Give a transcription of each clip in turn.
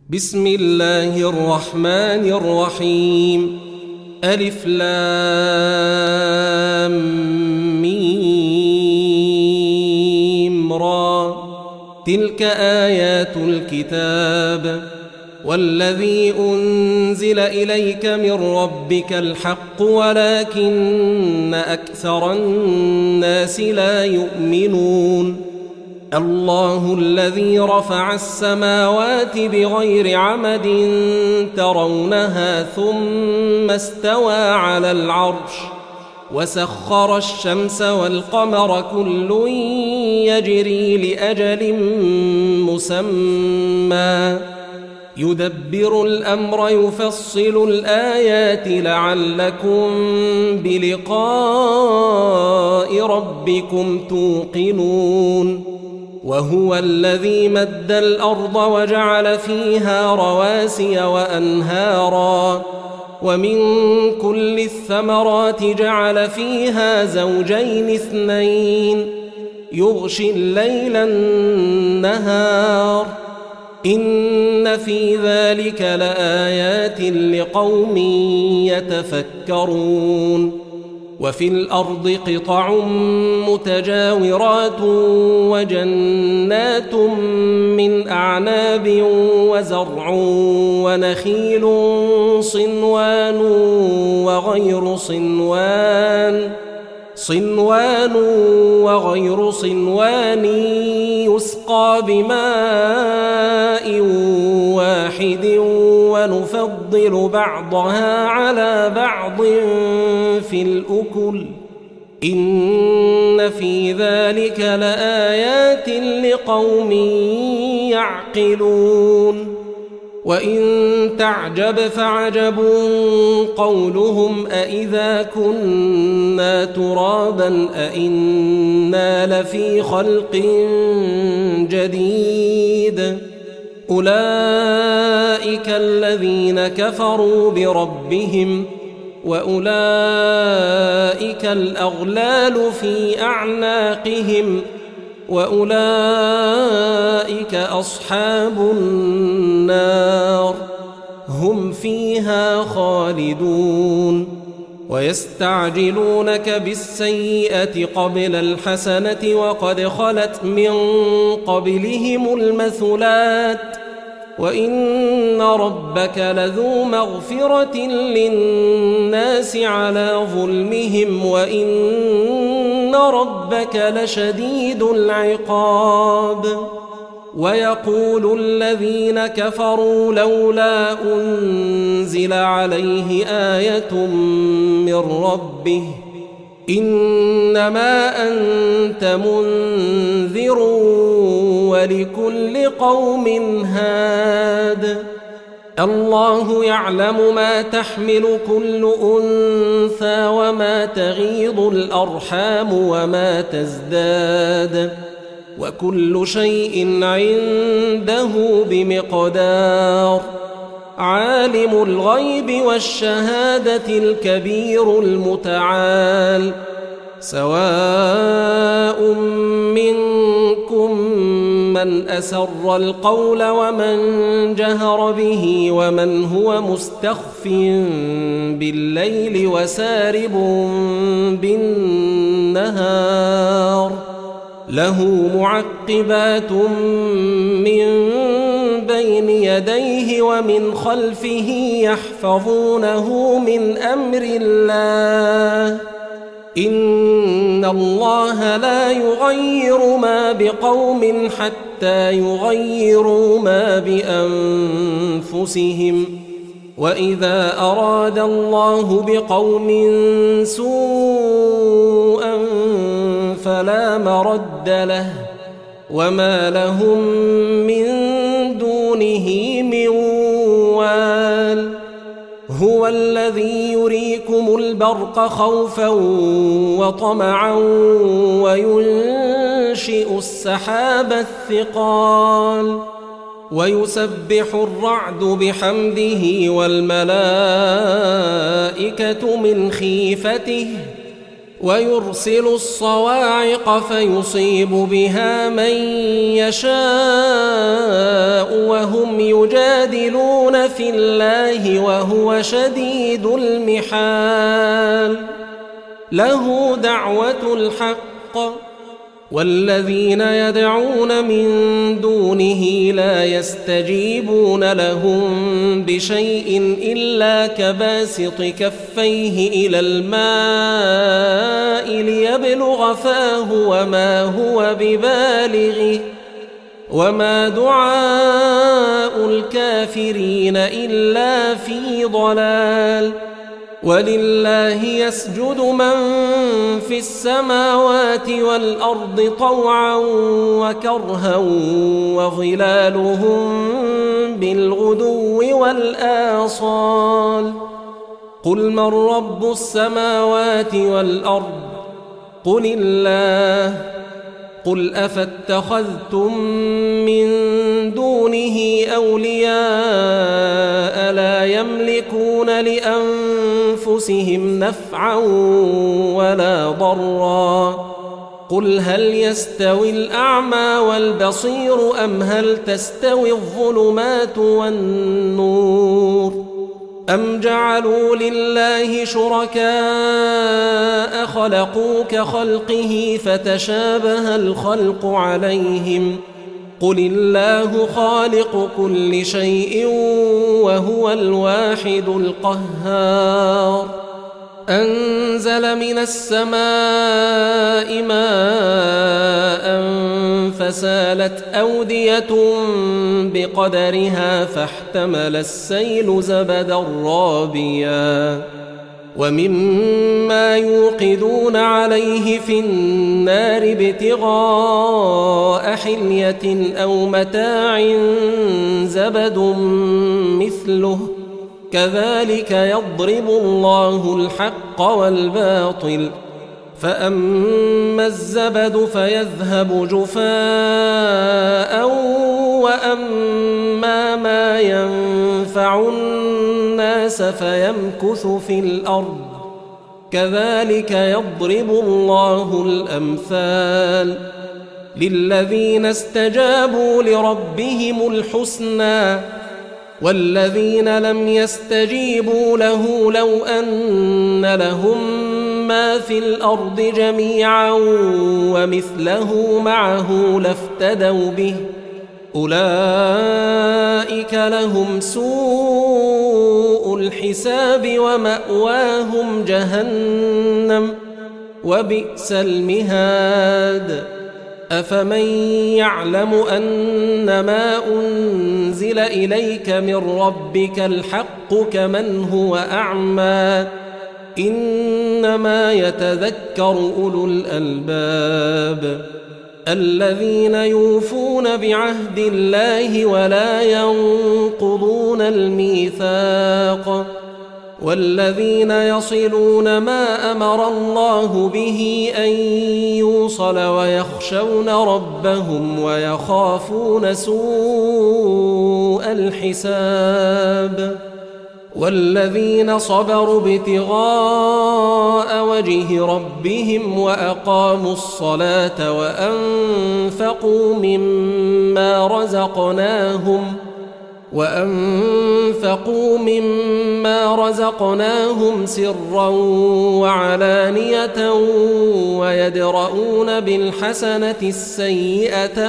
بسم الله الرحمن الرحيم. ألف لام ميم را. تلك آيات الكتاب والذي أنزل إليك من ربك الحق ولكن أكثر الناس لا يؤمنون. الله الذي رفع السماوات بغير عمد ترونها ثم استوى على العرش وسخر الشمس والقمر كل يجري لأجل مسمى يدبر الأمر يفصل الآيات لعلكم بلقاء ربكم توقنون. وهو الذي مد الأرض وجعل فيها رواسي وأنهارا ومن كل الثمرات جعل فيها زوجين اثنين يغشي الليل النهار إن في ذلك لآيات لقوم يتفكرون. وفي الأرض قطع متجاورات وجنات من أعناب وزرع ونخيل صنوان وغير صنوان يسقى بماء واحد ونفضل بعضها على بعض في الأكل إن في ذلك لآيات لقوم يعقلون. وإن تعجب فعجب قولهم أإذا كنا ترابا أإنا لفي خلق جديد أولئك الذين كفروا بربهم وأولئك الأغلال في أعناقهم وأولئك أصحاب النار هم فيها خالدون. ويستعجلونك بالسيئة قبل الحسنة وقد خلت من قبلهم المثلات وإن ربك لذو مغفرة للناس على ظلمهم وإن ربك لشديد العقاب. ويقول الذين كفروا لولا أنزل عليه آية من ربه إنما أنت منذر ولكل قوم هاد. الله يعلم ما تحمل كل أنثى وما تغيض الأرحام وما تزداد وكل شيء عنده بمقدار. عالم الغيب والشهادة الكبير المتعال. سواء منكم من أسر القول ومن جهر به ومن هو مستخف بالليل وسارب بالنهار له معقبات من بين يديه ومن خلفه يحفظونه من أمر الله إن الله لا يغير ما بقوم حتى يغيروا ما بأنفسهم وإذا أراد الله بقوم سوءا فلا مرد له وما لهم من دونه من وال. هو الذي يريكم البرق خوفا وطمعا وينشئ السحاب الثقال ويسبح الرعد بحمده والملائكة من خيفته ويرسل الصواعق فيصيب بها من يشاء وهم يجادلون في الله وهو شديد المحال له دعوة الحق والذين يدعون من دونه لا يستجيبون لهم بشيء إلا كباسط كفيه إلى الماء ليبلغ فاه وما هو ببالغه وما دعاء الكافرين إلا في ضلال ولله يسجد من في السماوات والأرض طوعا وكرها وظلالهم بالغدو والآصال قل من رب السماوات والأرض قل الله قل أفاتخذتم من دونه أولياء لا يملكون لأنفسهم نفعا ولا ضرا قل هل يستوي الأعمى والبصير أم هل تستوي الظلمات والنور أم جعلوا لله شركاء خلقوا كخلقه فتشابه الخلق عليهم قل الله خالق كل شيء وهو الواحد القهار أنزل من السماء ماء فسالت أودية بقدرها فاحتمل السيل زبدا رابيا ومما يوقدون عليه في النار ابتغاء حلية أو متاع زبد مثله كذلك يضرب الله الحق والباطل فأما الزبد فيذهب جفاء وأما ما ينفع الناس فيمكث في الأرض كذلك يضرب الله الأمثال للذين استجابوا لربهم الحسنى والذين لم يستجيبوا له لو أن لهم ما في الأرض جميعا ومثله معه لافتدوا به أولئك لهم سوء الحساب ومأواهم جهنم وبئس المهاد أفمن يعلم أنما أنزل إليك من ربك الحق كمن هو أعمى إنما يتذكر أولو الألباب الذين يوفون بعهد الله ولا ينقضون الميثاق والذين يصلون ما أمر الله به أن يوصل ويخشون ربهم ويخافون سوء الحساب والذين صبروا ابتغاء وجه ربهم وأقاموا الصلاة وأنفقوا مما رزقناهم سرا وعلانية ويدرؤون بالحسنة السيئة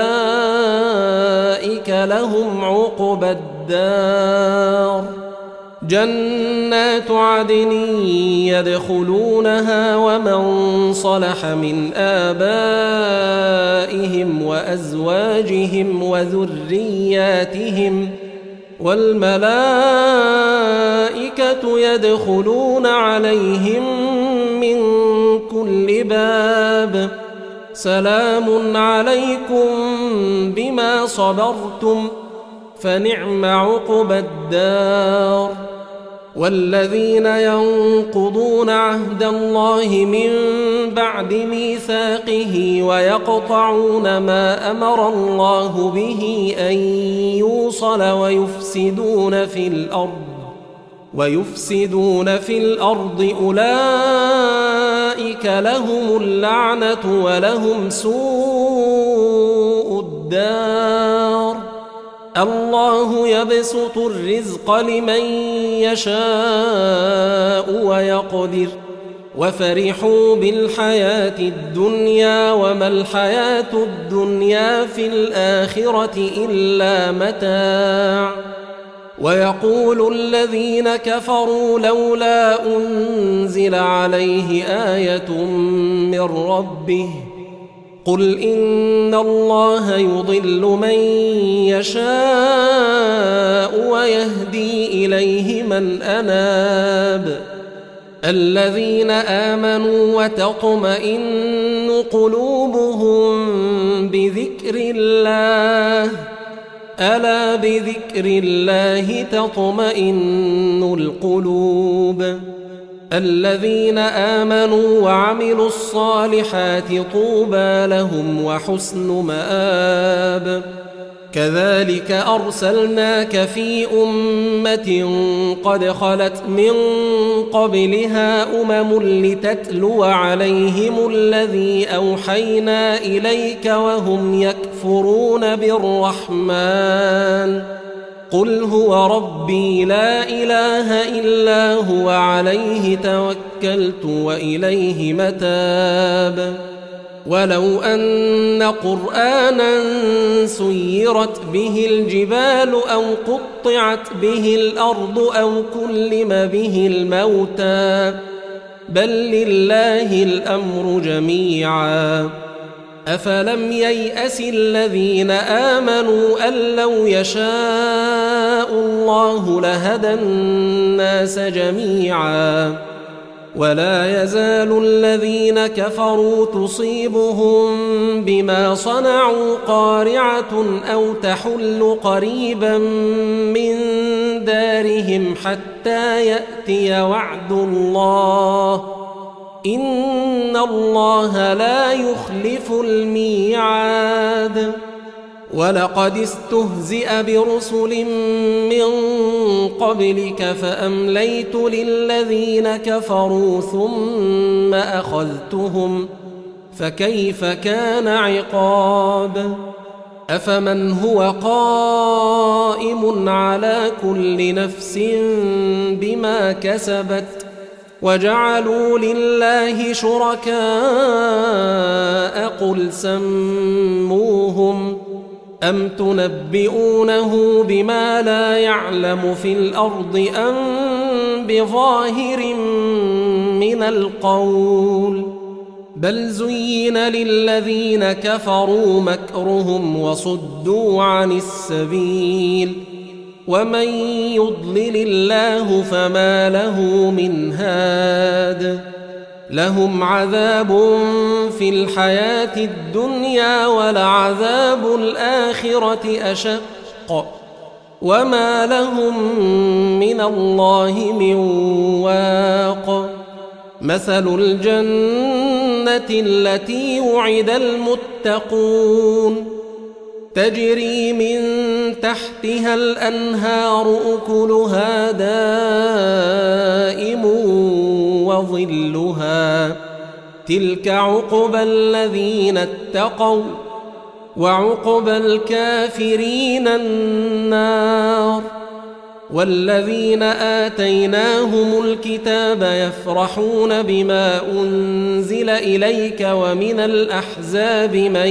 أولئك لهم عقبى الدار جنات عدن يدخلونها ومن صلح من آبائهم وأزواجهم وذرياتهم والملائكة يدخلون عليهم من كل باب سلام عليكم بما صبرتم فنعم عقبى الدار والذين ينقضون عهد الله من بعد ميثاقه ويقطعون ما أمر الله به أن يوصل ويفسدون في الأرض أولئك أولئك لهم اللعنة ولهم سوء الدار. الله يبسط الرزق لمن يشاء ويقدر وفرحوا بالحياة الدنيا وما الحياة الدنيا في الآخرة إلا متاع. ويقول الذين كفروا لولا أنزل عليه آية من ربه قل إن الله يضل من يشاء ويهدي إليه من أناب. الذين آمنوا وتطمئن قلوبهم بذكر الله ألا بذكر الله تطمئن القلوب. الذين آمنوا وعملوا الصالحات طوبى لهم وحسن مآب. كذلك أرسلناك في أمة قد خلت من قبلها لتتلو عليهم الذي أوحينا إليك وهم يكفرون بالرحمن قل هو ربي لا إله إلا هو عليه توكلت وإليه متاب. ولو أن قرآنا سيرت به الجبال أو قطعت به الأرض أو كلم به الموتى بل لله الأمر جميعا. أفلم ييأس الذين آمنوا أن لو يشاء الله لهدى الناس جميعا. ولا يزال الذين كفروا تصيبهم بما صنعوا قارعة أو تحل قريبا من دارهم حتى يأتي وعد الله إن الله لا يخلف الميعاد. ولقد استهزئ برسل من قبلك فأمليت للذين كفروا ثم أخذتهم فكيف كان عقاب. أفمن هو قائم على كل نفس بما كسبت وجعلوا لله شركاء قل سموهم أم تنبئونه بما لا يعلم في الأرض أم بظاهر من القول بل زين للذين كفروا مكرهم وصدوا عن السبيل ومن يضلل الله فما له من هاد. لهم عذاب في الحياة الدنيا ولعذاب الآخرة أشق وما لهم من الله من واق. مثل الجنة التي وعد المتقون تجري من تحتها الأنهار أكلها دائم وظلها تلك عقبى الذين اتقوا وعقبى الكافرين النار. والذين آتيناهم الكتاب يفرحون بما أنزل إليك ومن الأحزاب من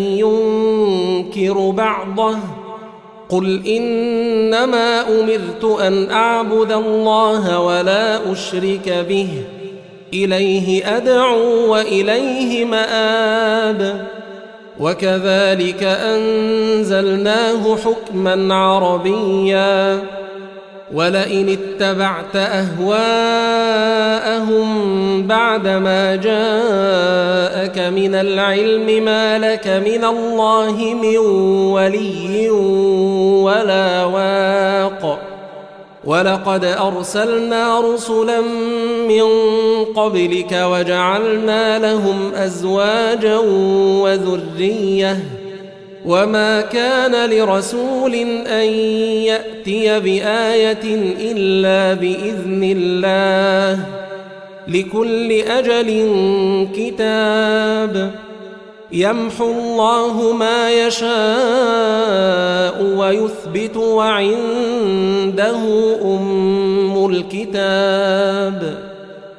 ينكر بعضه قل إنما أمرت أن أعبد الله ولا أشرك به إليه أدعو وإليه مآب. وكذلك أنزلناه حكما عربيا ولئن اتبعت أهواءهم بعدما جاءك من العلم ما لك من الله من ولي ولا واق. ولقد أرسلنا رسلا من قبلك وجعلنا لهم أزواجا وذرية وما كان لرسول أن يأتي بآية إلا بإذن الله لكل أجل كتاب يمحو الله ما يشاء ويثبت وعنده أم الكتاب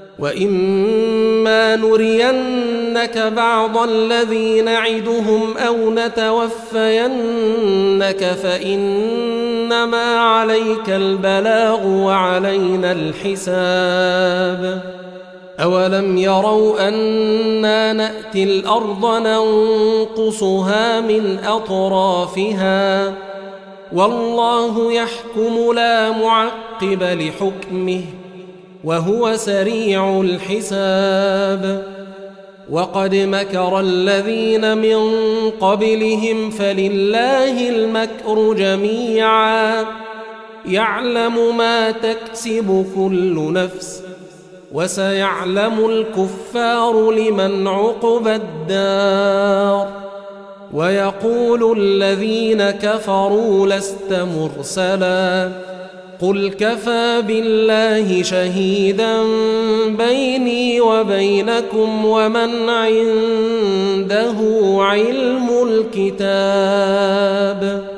وإما نرينك بعض الذي نعدهم أو نتوفينك فإنما عليك البلاغ وعلينا الحساب أولم يروا أنا نأتي الأرض ننقصها من أطرافها والله يحكم لا معقب لحكمه وهو سريع الحساب وقد مكر الذين من قبلهم فلله المكر جميعا يعلم ما تكسب كل نفس وسيعلم الكفار لمن عقبى الدار ويقول الذين كفروا لست مرسلا قل كفى بالله شهيدا بيني وبينكم ومن عنده علم الكتاب